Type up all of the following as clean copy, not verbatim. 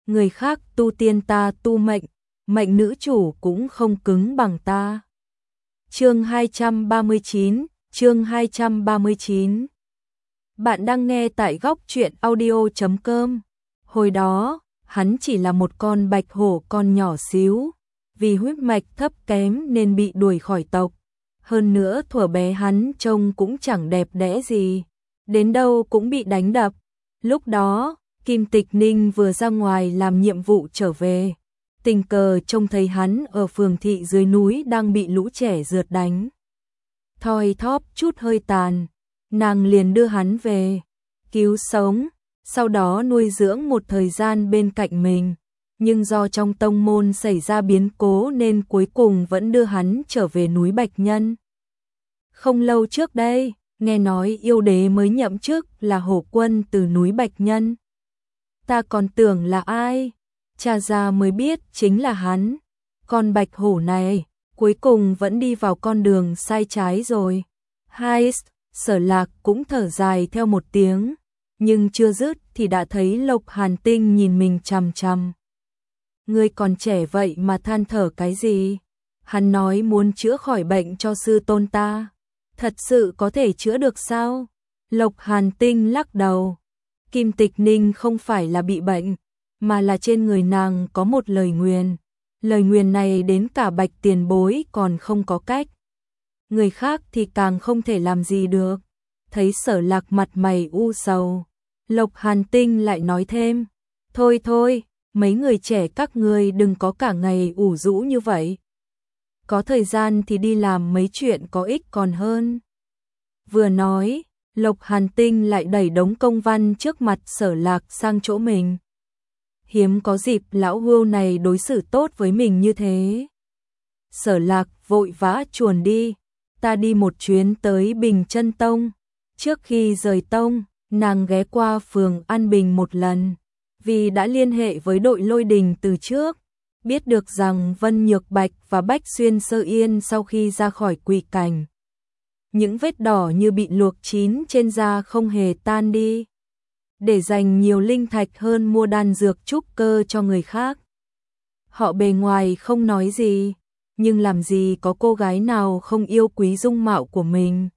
người khác tu tiên ta tu mệnh, mệnh nữ chủ cũng không cứng bằng ta. Chương 239. Bạn đang nghe tại góc truyện audio.com. Hồi đó, hắn chỉ là một con bạch hổ con nhỏ xíu, vì huyết mạch thấp kém nên bị đuổi khỏi tộc. Hơn nữa thuở bé hắn trông cũng chẳng đẹp đẽ gì, đến đâu cũng bị đánh đập. Lúc đó, Kim Tịch Ninh vừa ra ngoài làm nhiệm vụ trở về, tình cờ trông thấy hắn ở phường thị dưới núi đang bị lũ trẻ rượt đánh. Thoi thóp chút hơi tàn, nàng liền đưa hắn về, cứu sống, sau đó nuôi dưỡng một thời gian bên cạnh mình. Nhưng do trong tông môn xảy ra biến cố nên cuối cùng vẫn đưa hắn trở về núi Bạch Nhân. Không lâu trước đây, nghe nói yêu đế mới nhậm chức là hổ quân từ núi Bạch Nhân. Ta còn tưởng là ai, tra ra mới biết chính là hắn. Con bạch hổ này, cuối cùng vẫn đi vào con đường sai trái rồi. Sở Lạc cũng thở dài theo một tiếng, nhưng chưa dứt thì đã thấy Lộc Hàn Tinh nhìn mình chằm chằm. Ngươi còn trẻ vậy mà than thở cái gì? Hắn nói muốn chữa khỏi bệnh cho sư tôn ta. Thật sự có thể chữa được sao? Lộc Hàn Tinh lắc đầu. Kim Tịch Ninh không phải là bị bệnh, mà là trên người nàng có một lời nguyền. Lời nguyền này đến cả Bạch tiền bối còn không có cách. Người khác thì càng không thể làm gì được. Thấy Sở Lạc mặt mày u sầu, Lộc Hàn Tinh lại nói thêm. Thôi, mấy người trẻ các ngươi đừng có cả ngày ủ rũ như vậy. Có thời gian thì đi làm mấy chuyện có ích còn hơn. Vừa nói, Lộc Hàn Tinh lại đẩy đống công văn trước mặt Sở Lạc sang chỗ mình. Hiếm có dịp lão hưu này đối xử tốt với mình như thế. Sở Lạc vội vã chuồn đi. Ta đi một chuyến tới Bình Chân Tông. Trước khi rời tông, nàng ghé qua phường An Bình một lần, vì đã liên hệ với đội Lôi Đình từ trước, biết được rằng Vân Nhược Bạch và Bách Xuyên Sơ Yên sau khi ra khỏi quỷ cảnh, những vết đỏ như bị luộc chín trên da không hề tan đi, để dành nhiều linh thạch hơn mua đan dược trúc cơ cho người khác. Họ bề ngoài không nói gì, nhưng làm gì có cô gái nào không yêu quý dung mạo của mình.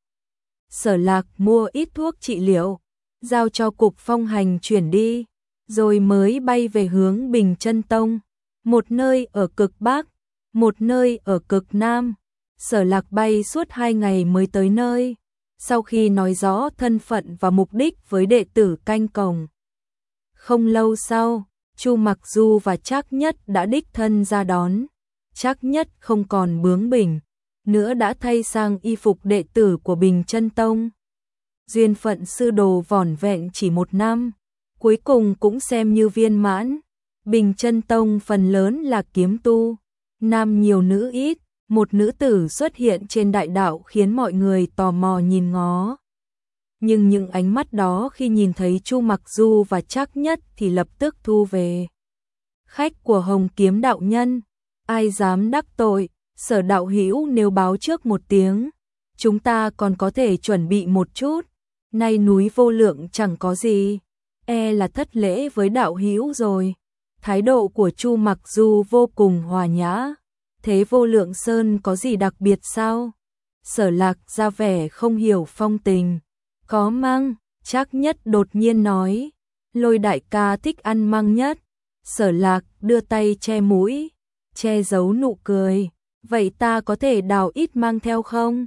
Sở Lạc mua ít thuốc trị liệu, giao cho cục phong hành chuyển đi, rồi mới bay về hướng Bình Chân Tông, một nơi ở cực Bắc, một nơi ở cực Nam. Sở Lạc bay suốt 2 ngày mới tới nơi, sau khi nói rõ thân phận và mục đích với đệ tử canh cổng. Không lâu sau, Chu Mặc Du và Trác Nhất đã đích thân ra đón. Trác Nhất không còn bướng bỉnh nữa, đã thay sang y phục đệ tử của Bình Chân Tông. Duyên phận sư đồ vỏn vẹn chỉ 1 năm, cuối cùng cũng xem như viên mãn. Bình Chân Tông phần lớn là kiếm tu, nam nhiều nữ ít. Một nữ tử xuất hiện trên đại đạo khiến mọi người tò mò nhìn ngó. Nhưng những ánh mắt đó khi nhìn thấy Chu Mặc Du và Trác Nhất thì lập tức thu về. Khách của Hồng Kiếm đạo nhân, ai dám đắc tội, Sở đạo hữu nếu báo trước một tiếng, chúng ta còn có thể chuẩn bị một chút. Nay núi Vô Lượng chẳng có gì, là thất lễ với đạo hữu rồi. Thái độ của Chu Mặc Du vô cùng hòa nhã. Thế Vô Lượng Sơn có gì đặc biệt sao? Sở Lạc ra vẻ không hiểu phong tình. Có măng, Trác Nhất đột nhiên nói. Lôi đại ca thích ăn măng nhất. Sở Lạc đưa tay che mũi, che giấu nụ cười. Vậy ta có thể đào ít măng theo không?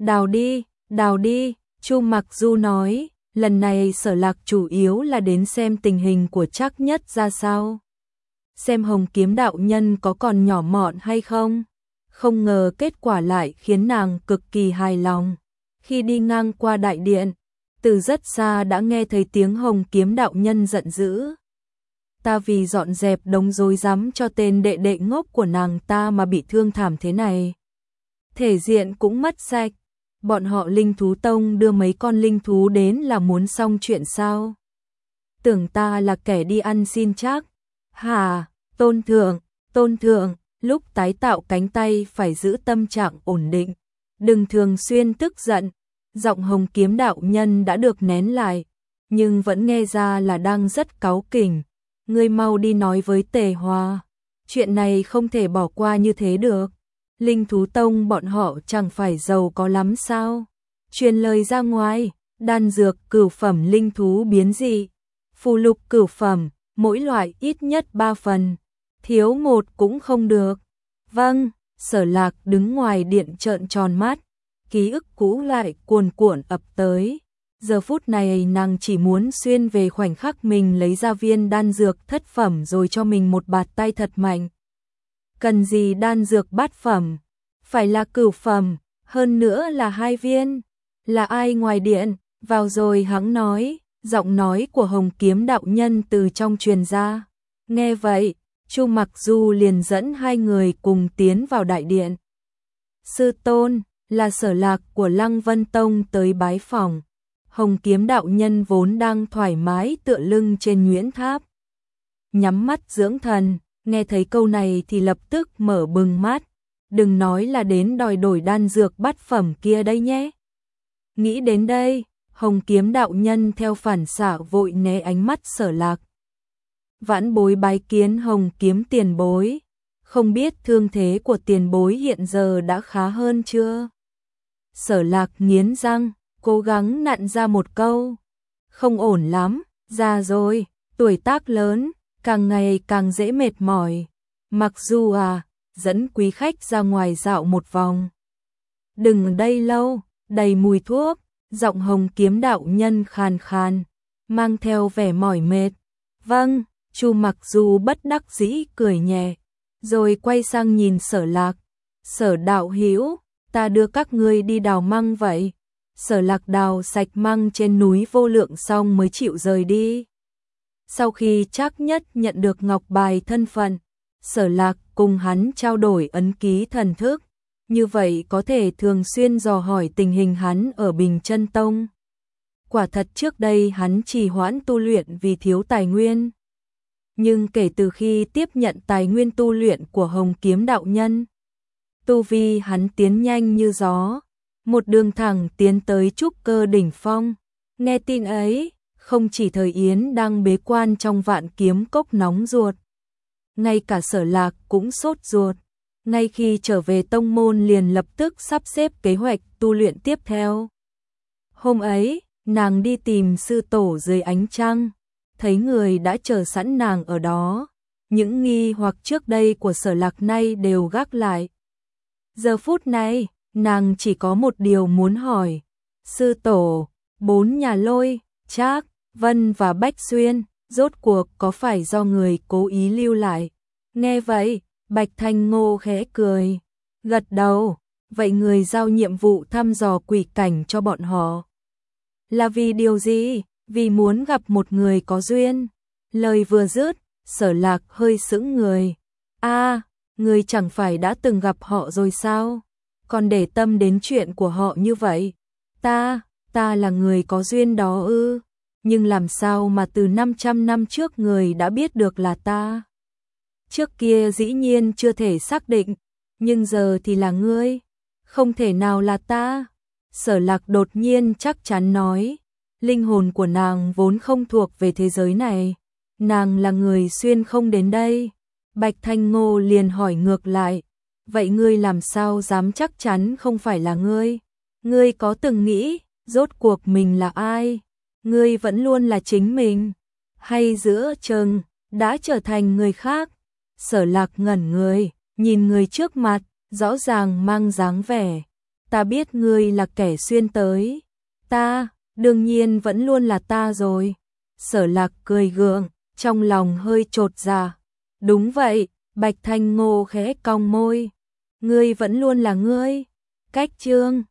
Đào đi, Chu Mặc Du nói. Lần này Sở Lạc chủ yếu là đến xem tình hình của Trác Nhất ra sao. Xem Hồng Kiếm đạo nhân có còn nhỏ mọn hay không. Không ngờ kết quả lại khiến nàng cực kỳ hài lòng. Khi đi ngang qua đại điện, từ rất xa đã nghe thấy tiếng Hồng Kiếm đạo nhân giận dữ. Ta vì dọn dẹp đống rối rắm cho tên đệ đệ ngốc của nàng ta mà bị thương thảm thế này. Thể diện cũng mất sạch. Bọn họ Linh Thú Tông đưa mấy con linh thú đến là muốn xong chuyện sao? Tưởng ta là kẻ đi ăn xin chắc. Hả, tôn thượng, lúc tái tạo cánh tay phải giữ tâm trạng ổn định, đừng thường xuyên tức giận. Giọng Hồng Kiếm đạo nhân đã được nén lại, nhưng vẫn nghe ra là đang rất cáu kỉnh. ngươi mau đi nói với Tề Hòa, chuyện này không thể bỏ qua như thế được. Linh thú tông bọn họ chẳng phải giàu có lắm sao? Truyền lời ra ngoài, đan dược cửu phẩm linh thú biến dị, phù lục cửu phẩm, mỗi loại ít nhất 3 phần, thiếu một cũng không được. Vâng, Sở Lạc đứng ngoài điện trợn tròn mắt, ký ức cũ lại cuồn cuộn ập tới. Giờ phút này nàng chỉ muốn xuyên về khoảnh khắc mình lấy ra viên đan dược thất phẩm rồi cho mình một bạt tay thật mạnh. Cần gì đan dược bát phẩm, phải là cửu phẩm, hơn nữa là 2 viên. Là ai ngoài điện, vào rồi hắn nói, giọng nói của Hồng Kiếm đạo nhân từ trong truyền ra. Nghe vậy, Chu Mặc Du liền dẫn 2 người cùng tiến vào đại điện. Sư tôn, là Sở Lạc của Lăng Vân Tông tới bái phỏng. Hồng Kiếm đạo nhân vốn đang thoải mái tựa lưng trên nhuyễn tháp, nhắm mắt dưỡng thần, nghe thấy câu này thì lập tức mở bừng mắt. Đừng nói là đến đòi đổi đan dược bát phẩm kia đây nhé. Nghĩ đến đây, Hồng Kiếm đạo nhân theo phản xạ vội né ánh mắt Sở Lạc. Vãn bối bái kiến Hồng Kiếm tiền bối, không biết thương thế của tiền bối hiện giờ đã khá hơn chưa? Sở Lạc nghiến răng, cố gắng nặn ra một câu. Không ổn lắm, già rồi, tuổi tác lớn, càng ngày càng dễ mệt mỏi. Mặc dù dẫn quý khách ra ngoài dạo một vòng. Đừng ở đây lâu, đầy mùi thuốc, giọng Hồng Kiếm đạo nhân khàn khàn, mang theo vẻ mỏi mệt. Vâng, Chu Mặc Du bất đắc dĩ cười nhẹ, rồi quay sang nhìn Sở Lạc. Sở đạo hữu, ta đưa các ngươi đi đào măng vậy. Sở Lạc đào sạch măng trên núi Vô Lượng xong mới chịu rời đi. Sau khi Trác Nhất nhận được ngọc bài thân phận, Sở Lạc cùng hắn trao đổi ấn ký thần thức, như vậy có thể thường xuyên dò hỏi tình hình hắn ở Bình Chân Tông. Quả thật trước đây hắn trì hoãn tu luyện vì thiếu tài nguyên. Nhưng kể từ khi tiếp nhận tài nguyên tu luyện của Hồng Kiếm đạo nhân, tu vi hắn tiến nhanh như gió, một đường thẳng tiến tới trúc cơ đỉnh phong. Nghe tin ấy, không chỉ Thời Yến đang bế quan trong Vạn Kiếm Cốc nóng ruột, ngay cả Sở Lạc cũng sốt ruột. Ngay khi trở về tông môn liền lập tức sắp xếp kế hoạch tu luyện tiếp theo. Hôm ấy, nàng đi tìm sư tổ dưới ánh trăng, thấy người đã chờ sẵn nàng ở đó. Những nghi hoặc trước đây của Sở Lạc nay đều gác lại. Giờ phút này, nàng chỉ có một điều muốn hỏi. Sư tổ, 4 nhà Lôi, Trác, Vân và Bách Xuyên, rốt cuộc có phải do người cố ý lưu lại? Nghe vậy, Bạch Thanh Ngô khẽ cười, gật đầu. Vậy người giao nhiệm vụ thăm dò quỷ cảnh cho bọn họ là vì điều gì? Vì muốn gặp một người có duyên. Lời vừa dứt, Sở Lạc hơi sững người. Người chẳng phải đã từng gặp họ rồi sao? Còn để tâm đến chuyện của họ như vậy? Ta là người có duyên đó ư? Nhưng làm sao mà từ 500 năm trước người đã biết được là ta? Trước kia dĩ nhiên chưa thể xác định, nhưng giờ thì là ngươi, không thể nào là ta. Sở Lạc đột nhiên chắc chắn nói, linh hồn của nàng vốn không thuộc về thế giới này, nàng là người xuyên không đến đây. Bạch Thanh Ngô liền hỏi ngược lại, vậy ngươi làm sao dám chắc chắn không phải là ngươi? Ngươi có từng nghĩ, rốt cuộc mình là ai? Ngươi vẫn luôn là chính mình, hay giữa chừng đã trở thành người khác? Sở Lạc ngẩn người, nhìn người trước mặt, rõ ràng mang dáng vẻ. Ta biết ngươi là kẻ xuyên tới. Ta, đương nhiên vẫn luôn là ta rồi. Sở Lạc cười gượng, trong lòng hơi chột dạ. Đúng vậy, Bạch Thanh Ngô khẽ cong môi. Ngươi vẫn luôn là ngươi. Cách chương